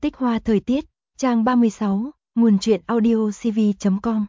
Tích hoa thời tiết, trang 36, nguồn truyện audio cv.com.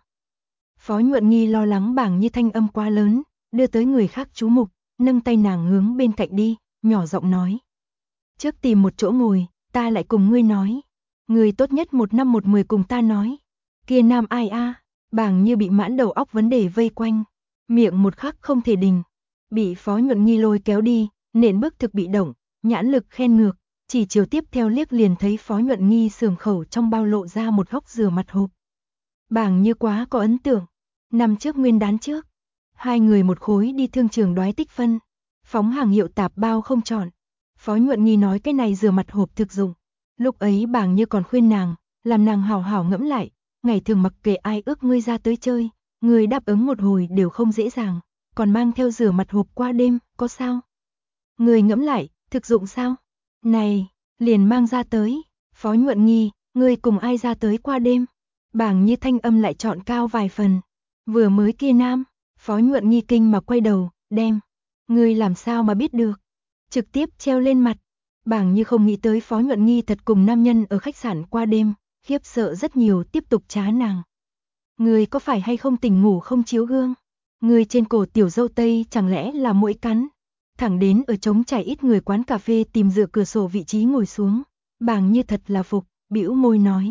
Phó Nhuận Nghi lo lắng Bảng Như thanh âm quá lớn, đưa tới người khác chú mục, nâng tay nàng hướng bên cạnh đi, nhỏ giọng nói. Trước tìm một chỗ ngồi, ta lại cùng ngươi nói. Người tốt nhất 1 năm 1 10 cùng ta nói. Kia nam ai a? Bảng Như bị mãn đầu óc vấn đề vây quanh, miệng một khắc không thể đình. Bị Phó Nhuận Nghi lôi kéo đi, nện bước thực bị động, nhãn lực khen ngược. Chỉ chiều tiếp theo liếc liền thấy Phó Nhuận Nghi sườn khẩu trong bao lộ ra một góc rửa mặt hộp. Bảng Như quá có ấn tượng. Năm trước nguyên đán trước, hai người một khối đi thương trường đoái tích phân, phóng hàng hiệu tạp bao không chọn. Phó Nhuận Nghi nói cái này rửa mặt hộp thực dụng. Lúc ấy Bảng Như còn khuyên nàng, làm nàng hảo hảo ngẫm lại, ngày thường mặc kệ ai ước ngươi ra tới chơi, ngươi đáp ứng một hồi đều không dễ dàng, còn mang theo rửa mặt hộp qua đêm, có sao? Ngươi ngẫm lại, thực dụng sao? Này, liền mang ra tới. Phó Nhuận Nghi, ngươi cùng ai ra tới qua đêm? Bảng Như thanh âm lại chọn cao vài phần. Vừa mới kia nam. Phó Nhuận Nghi kinh mà quay đầu, đem. Ngươi làm sao mà biết được? Trực tiếp treo lên mặt. Bảng Như không nghĩ tới Phó Nhuận Nghi thật cùng nam nhân ở khách sạn qua đêm, khiếp sợ rất nhiều, tiếp tục trá nàng. Ngươi có phải hay không tỉnh ngủ không chiếu gương? Ngươi trên cổ tiểu dâu tây chẳng lẽ là muỗi cắn? Thẳng đến ở trống trải ít người quán cà phê tìm dựa cửa sổ vị trí ngồi xuống. Bảng Như thật là phục, bĩu môi nói.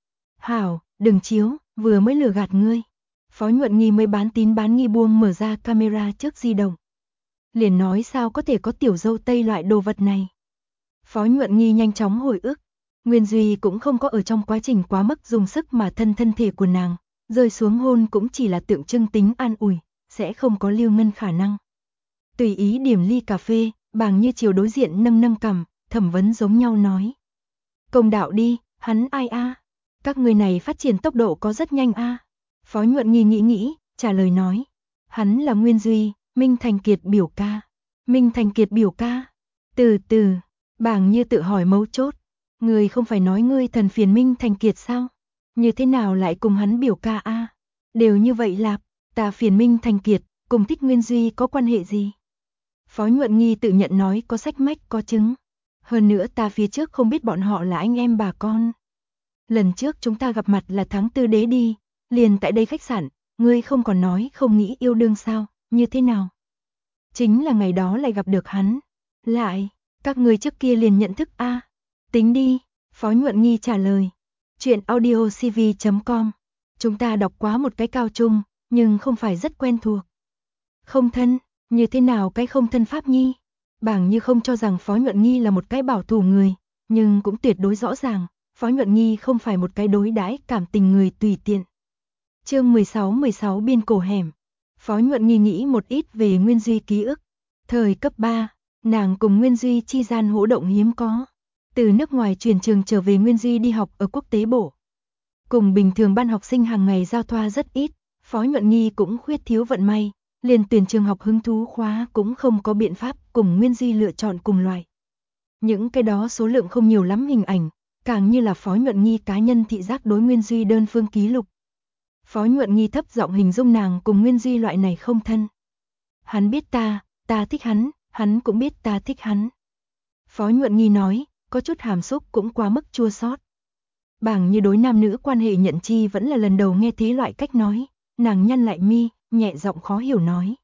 Hảo, đừng chiếu, vừa mới lừa gạt ngươi. Phó Nhuận Nghi mới bán tín bán nghi buông mở ra camera trước di động. Liền nói sao có thể có tiểu dâu tây loại đồ vật này. Phó Nhuận Nghi nhanh chóng hồi ức. Nguyên Duy cũng không có ở trong quá trình quá mức dùng sức mà thân thể của nàng. Rơi xuống hôn cũng chỉ là tượng trưng tính an ủi, sẽ không có lưu ngân khả năng. Tùy ý điểm ly cà phê, Bảng Như chiều đối diện nâng cằm, thẩm vấn giống nhau nói. Công đạo đi, hắn ai a? Các người này phát triển tốc độ có rất nhanh a. Phó Nhuận Nghi nghĩ, trả lời nói. Hắn là Nguyên Duy, Minh Thành Kiệt biểu ca. Minh Thành Kiệt biểu ca. Từ từ, Bảng Như tự hỏi mấu chốt. Người không phải nói ngươi thần phiền Minh Thành Kiệt sao? Như thế nào lại cùng hắn biểu ca a? Đều như vậy lạp, ta phiền Minh Thành Kiệt, cùng thích Nguyên Duy có quan hệ gì? Phó Nhuận Nghi tự nhận nói có sách mách có chứng. Hơn nữa ta phía trước không biết bọn họ là anh em bà con. Lần trước chúng ta gặp mặt là tháng 4 đế đi, liền tại đây khách sạn, ngươi không còn nói không nghĩ yêu đương sao, như thế nào? Chính là ngày đó lại gặp được hắn. Lại, các ngươi trước kia liền nhận thức a. Tính đi, Phó Nhuận Nghi trả lời. Chuyện audio cv.com. Chúng ta đọc quá một cái cao trung, nhưng không phải rất quen thuộc. Không thân. Như thế nào cái không thân pháp nhi? Bảng Như không cho rằng Phó Nhuận Nghi là một cái bảo thủ người, nhưng cũng tuyệt đối rõ ràng, Phó Nhuận Nghi không phải một cái đối đãi cảm tình người tùy tiện. Chương 16 biên cổ hẻm. Phó Nhuận Nghi nghĩ một ít về Nguyên Duy ký ức. Thời cấp 3, nàng cùng Nguyên Duy chi gian hỗ động hiếm có. Từ nước ngoài chuyển trường trở về Nguyên Duy đi học ở quốc tế bộ. Cùng bình thường ban học sinh hàng ngày giao thoa rất ít, Phó Nhuận Nghi cũng khuyết thiếu vận may. Liền tuyển trường học hứng thú khóa cũng không có biện pháp cùng Nguyên Duy lựa chọn cùng loại. Những cái đó số lượng không nhiều lắm hình ảnh, càng như là Phó Nhuận Nghi cá nhân thị giác đối Nguyên Duy đơn phương ký lục. Phó Nhuận Nghi thấp giọng hình dung nàng cùng Nguyên Duy loại này không thân. Hắn biết ta thích hắn cũng biết ta thích hắn. Phó Nhuận Nghi nói, có chút hàm xúc cũng quá mức chua xót. Bảng Như đối nam nữ quan hệ nhận chi vẫn là lần đầu nghe thế loại cách nói, nàng nhăn lại mi, nhẹ giọng khó hiểu nói.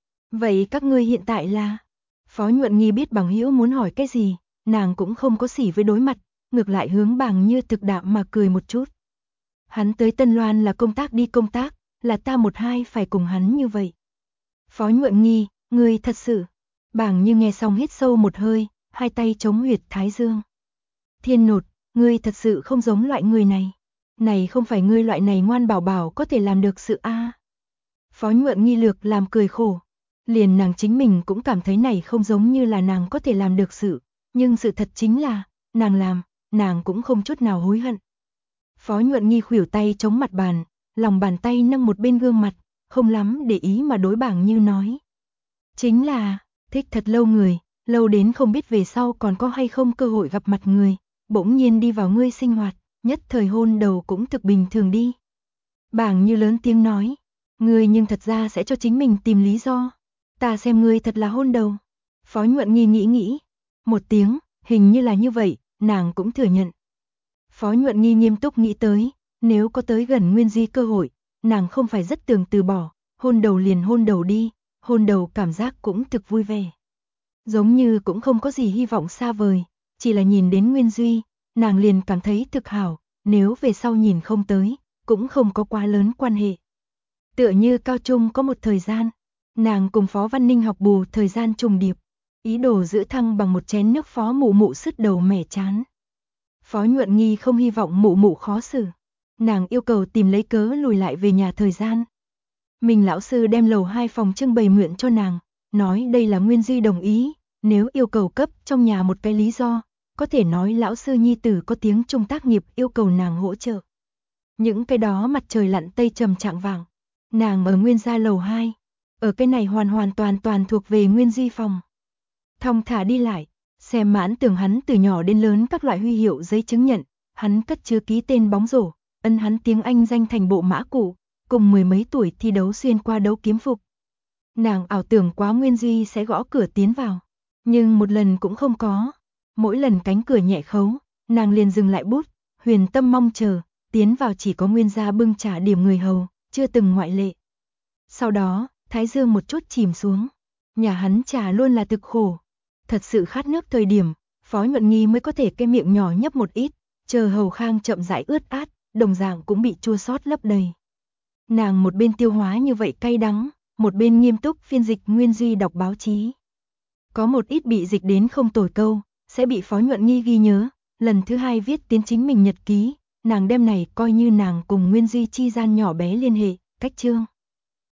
Vậy các ngươi hiện tại là? Phó Nhuận Nghi biết Bằng Hữu muốn hỏi cái gì, nàng cũng không có xỉ với đối mặt, ngược lại hướng Bảng Như thực đạm mà cười một chút. Hắn tới Tân Loan là công tác đi công tác, là ta một hai phải cùng hắn như vậy. Phó Nhuận Nghi, ngươi thật sự. Bảng Như nghe xong hít sâu một hơi, hai tay chống huyệt thái dương. Thiên Nột, ngươi thật sự không giống loại người này. Này không phải ngươi loại này ngoan bảo bảo có thể làm được sự a. Phó Nhuận Nghi lược làm cười khổ. Liền nàng chính mình cũng cảm thấy này không giống như là nàng có thể làm được sự. Nhưng sự thật chính là, nàng làm, nàng cũng không chút nào hối hận. Phó Nhuận Nghi khuỷu tay chống mặt bàn, lòng bàn tay nâng một bên gương mặt, không lắm để ý mà đối Bảng Như nói. Chính là, thích thật lâu người, lâu đến không biết về sau còn có hay không cơ hội gặp mặt người, bỗng nhiên đi vào ngươi sinh hoạt, nhất thời hôn đầu cũng thực bình thường đi. Bảng Như lớn tiếng nói. Ngươi nhưng thật ra sẽ cho chính mình tìm lý do. Ta xem ngươi thật là hôn đầu. Phó Nhuận Nghi nghĩ. Một tiếng, hình như là như vậy, nàng cũng thừa nhận. Phó Nhuận Nghi nghiêm túc nghĩ tới, nếu có tới gần Nguyên Duy cơ hội, nàng không phải rất tưởng từ bỏ, hôn đầu liền hôn đầu đi, hôn đầu cảm giác cũng thực vui vẻ. Giống như cũng không có gì hy vọng xa vời, chỉ là nhìn đến Nguyên Duy, nàng liền cảm thấy thực hảo, nếu về sau nhìn không tới, cũng không có quá lớn quan hệ. Tựa như cao trung có một thời gian, nàng cùng Phó Văn Ninh học bù thời gian trùng điệp, ý đồ giữ thăng bằng một chén nước Phó Mụ Mụ sứt đầu mẻ chán. Phó Nhuận Nghi không hy vọng Mụ Mụ khó xử, nàng yêu cầu tìm lấy cớ lùi lại về nhà thời gian. Mình lão sư đem lầu 2 phòng trưng bày mượn cho nàng, nói đây là Nguyên Duy đồng ý, nếu yêu cầu cấp trong nhà một cái lý do, có thể nói lão sư nhi tử có tiếng Trung tác nghiệp yêu cầu nàng hỗ trợ. Những cái đó mặt trời lặn tây trầm trạng vàng, nàng ở Nguyên gia lầu 2, ở cái này hoàn toàn thuộc về Nguyên Duy phòng. Thong thả đi lại, xem mãn tưởng hắn từ nhỏ đến lớn các loại huy hiệu giấy chứng nhận, hắn cất chứa ký tên bóng rổ, ân hắn tiếng Anh danh thành bộ mã cụ, cùng mười mấy tuổi thi đấu xuyên qua đấu kiếm phục. Nàng ảo tưởng quá Nguyên Duy sẽ gõ cửa tiến vào, nhưng một lần cũng không có. Mỗi lần cánh cửa nhẹ khấu, nàng liền dừng lại bút, huyền tâm mong chờ, tiến vào chỉ có Nguyên gia bưng trà điểm người hầu, chưa từng ngoại lệ. Sau đó, thái dương một chút chìm xuống, nhà hắn trà luôn là thực khổ. Thật sự khát nước thời điểm, Phó Nhuận Nghi mới có thể cái miệng nhỏ nhấp một ít, chờ hầu khang chậm rãi ướt át, đồng dạng cũng bị chua xót lấp đầy. Nàng một bên tiêu hóa như vậy cay đắng, một bên nghiêm túc phiên dịch Nguyên Duy đọc báo chí. Có một ít bị dịch đến không tồi câu, sẽ bị Phó Nhuận Nghi ghi nhớ, lần thứ hai viết tiến chính mình nhật ký, nàng đem này coi như nàng cùng Nguyên Duy chi gian nhỏ bé liên hệ, cách chương.